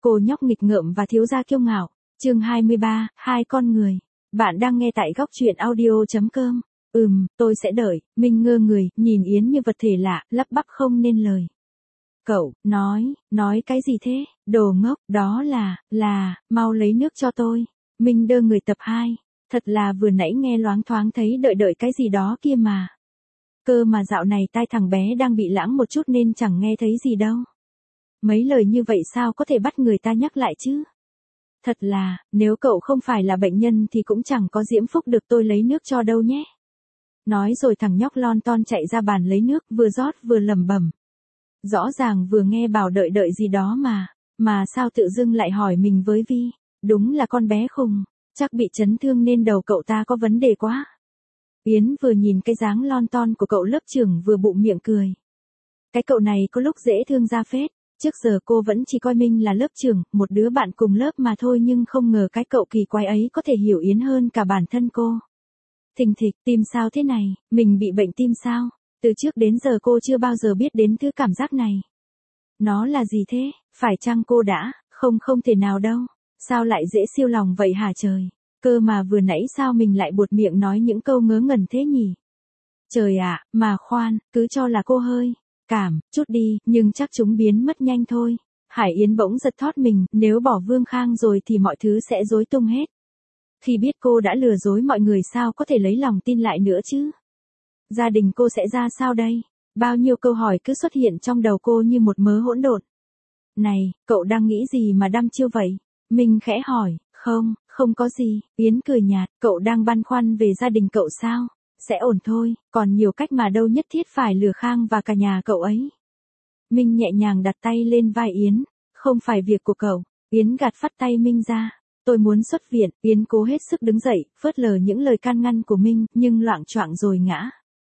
Cô nhóc nghịch ngợm và thiếu gia kiêu ngạo. Chương 23, hai con người. Bạn đang nghe tại góc truyện audio.com. Tôi sẽ đợi. Minh ngơ người, nhìn Yến như vật thể lạ, lắp bắp không nên lời. Cậu, nói cái gì thế? Đồ ngốc, đó là, mau lấy nước cho tôi. Minh đơ người tập 2. Thật là vừa nãy nghe loáng thoáng thấy đợi cái gì đó kia mà. Cơ mà dạo này tai thằng bé đang bị lãng một chút nên chẳng nghe thấy gì đâu. Mấy lời như vậy sao có thể bắt người ta nhắc lại chứ? Thật là, nếu cậu không phải là bệnh nhân thì cũng chẳng có diễm phúc được tôi lấy nước cho đâu nhé. Nói rồi thằng nhóc lon ton chạy ra bàn lấy nước, vừa rót vừa lẩm bẩm. Rõ ràng vừa nghe bảo đợi gì đó mà sao tự dưng lại hỏi mình với Vi. Đúng là con bé khùng, chắc bị chấn thương nên đầu cậu ta có vấn đề quá. Yến vừa nhìn cái dáng lon ton của cậu lớp trưởng vừa bụng miệng cười. Cái cậu này có lúc dễ thương ra phết. Trước giờ cô vẫn chỉ coi Minh là lớp trưởng, một đứa bạn cùng lớp mà thôi, nhưng không ngờ cái cậu kỳ quái ấy có thể hiểu Yến hơn cả bản thân cô. Thình thịch, tim sao thế này, mình bị bệnh tim sao? Từ trước đến giờ cô chưa bao giờ biết đến thứ cảm giác này. Nó là gì thế, phải chăng cô đã, không thể nào đâu. Sao lại dễ siêu lòng vậy hả trời? Cơ mà vừa nãy sao mình lại buột miệng nói những câu ngớ ngẩn thế nhỉ? Trời ạ, mà khoan, cứ cho là cô hơi cảm chút đi, nhưng chắc chúng biến mất nhanh thôi. Hải Yến bỗng giật thót mình, nếu bỏ Vương Khang rồi thì mọi thứ sẽ rối tung hết. Khi biết cô đã lừa dối mọi người sao có thể lấy lòng tin lại nữa chứ? Gia đình cô sẽ ra sao đây? Bao nhiêu câu hỏi cứ xuất hiện trong đầu cô như một mớ hỗn độn. Này, cậu đang nghĩ gì mà đăm chiêu vậy? Mình khẽ hỏi. Không có gì. Yến cười nhạt, cậu đang băn khoăn về gia đình cậu sao? Sẽ ổn thôi, còn nhiều cách mà đâu nhất thiết phải lừa Khang và cả nhà cậu ấy. Minh nhẹ nhàng đặt tay lên vai Yến. Không phải việc của cậu. Yến gạt phắt tay Minh ra. Tôi muốn xuất viện. Yến cố hết sức đứng dậy, phớt lờ những lời can ngăn của Minh, nhưng loạng choạng rồi ngã.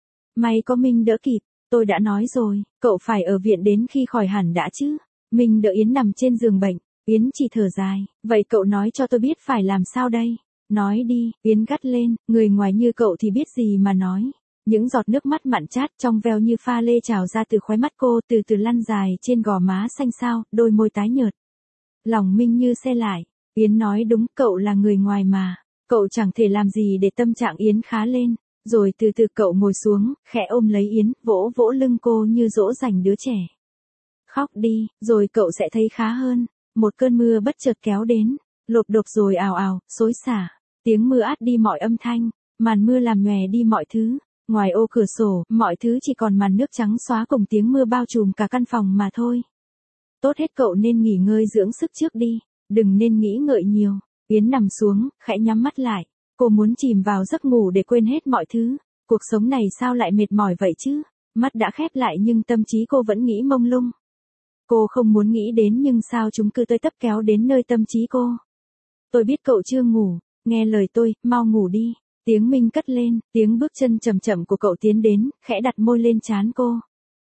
May có Minh đỡ kịp. Tôi đã nói rồi, cậu phải ở viện đến khi khỏi hẳn đã chứ. Minh đỡ Yến nằm trên giường bệnh. Yến chỉ thở dài. Vậy cậu nói cho tôi biết phải làm sao đây? Nói đi, Yến gắt lên, người ngoài như cậu thì biết gì mà nói. Những giọt nước mắt mặn chát trong veo như pha lê trào ra từ khóe mắt cô, từ từ lăn dài trên gò má xanh xao, đôi môi tái nhợt. Lòng Minh như se lại. Yến nói đúng, cậu là người ngoài mà. Cậu chẳng thể làm gì để tâm trạng Yến khá lên. Rồi từ từ cậu ngồi xuống, khẽ ôm lấy Yến, vỗ vỗ lưng cô như dỗ dành đứa trẻ. Khóc đi, rồi cậu sẽ thấy khá hơn. Một cơn mưa bất chợt kéo đến, lộp đột rồi ào ào, xối xả. Tiếng mưa át đi mọi âm thanh, màn mưa làm nhòe đi mọi thứ. Ngoài ô cửa sổ, mọi thứ chỉ còn màn nước trắng xóa cùng tiếng mưa bao trùm cả căn phòng mà thôi. Tốt hết cậu nên nghỉ ngơi dưỡng sức trước đi, đừng nên nghĩ ngợi nhiều. Yến nằm xuống, khẽ nhắm mắt lại. Cô muốn chìm vào giấc ngủ để quên hết mọi thứ. Cuộc sống này sao lại mệt mỏi vậy chứ? Mắt đã khép lại nhưng tâm trí cô vẫn nghĩ mông lung. Cô không muốn nghĩ đến nhưng sao chúng cứ tới tấp kéo đến nơi tâm trí cô. Tôi biết cậu chưa ngủ, nghe lời tôi, mau ngủ đi. Tiếng Minh cất lên, tiếng bước chân chậm chậm của cậu tiến đến, khẽ đặt môi lên trán cô.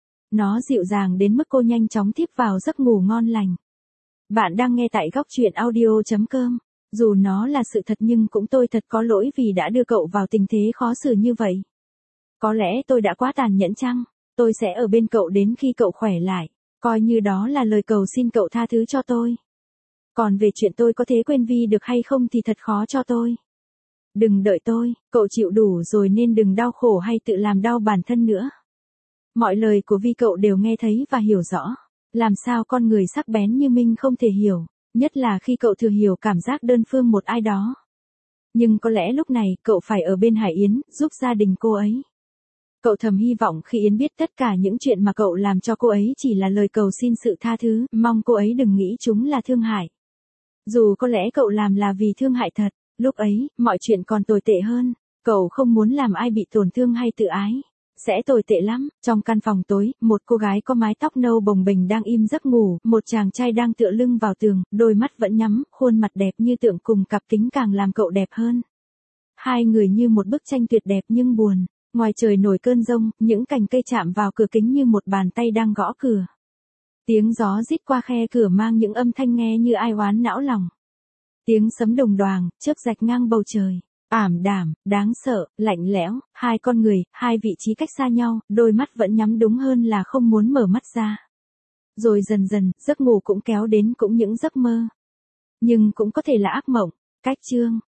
Nó dịu dàng đến mức cô nhanh chóng thiếp vào giấc ngủ ngon lành. Bạn đang nghe tại góc truyện audio.com. Dù nó là sự thật nhưng cũng tôi thật có lỗi vì đã đưa cậu vào tình thế khó xử như vậy. Có lẽ tôi đã quá tàn nhẫn chăng? Tôi sẽ ở bên cậu đến khi cậu khỏe lại. Coi như đó là lời cầu xin cậu tha thứ cho tôi. Còn về chuyện tôi có thể quên Vi được hay không thì thật khó cho tôi. Đừng đợi tôi, cậu chịu đủ rồi nên đừng đau khổ hay tự làm đau bản thân nữa. Mọi lời của Vi cậu đều nghe thấy và hiểu rõ. Làm sao con người sắc bén như Minh không thể hiểu, nhất là khi cậu thừa hiểu cảm giác đơn phương một ai đó. Nhưng có lẽ lúc này cậu phải ở bên Hải Yến, giúp gia đình cô ấy. Cậu thầm hy vọng khi Yến biết tất cả những chuyện mà cậu làm cho cô ấy chỉ là lời cầu xin sự tha thứ, mong cô ấy đừng nghĩ chúng là thương hại. Dù có lẽ cậu làm là vì thương hại thật, lúc ấy, mọi chuyện còn tồi tệ hơn. Cậu không muốn làm ai bị tổn thương hay tự ái. Sẽ tồi tệ lắm. Trong căn phòng tối, một cô gái có mái tóc nâu bồng bềnh đang im giấc ngủ, một chàng trai đang tựa lưng vào tường, đôi mắt vẫn nhắm, khuôn mặt đẹp như tượng cùng cặp kính càng làm cậu đẹp hơn. Hai người như một bức tranh tuyệt đẹp nhưng buồn. Ngoài trời nổi cơn giông, những cành cây chạm vào cửa kính như một bàn tay đang gõ cửa. Tiếng gió rít qua khe cửa mang những âm thanh nghe như ai oán não lòng. Tiếng sấm đồng đoàng, chớp rạch ngang bầu trời. Ảm đạm, đáng sợ, lạnh lẽo, hai con người, hai vị trí cách xa nhau, đôi mắt vẫn nhắm đúng hơn là không muốn mở mắt ra. Rồi dần dần, giấc ngủ cũng kéo đến cũng những giấc mơ. Nhưng cũng có thể là ác mộng. Cách chương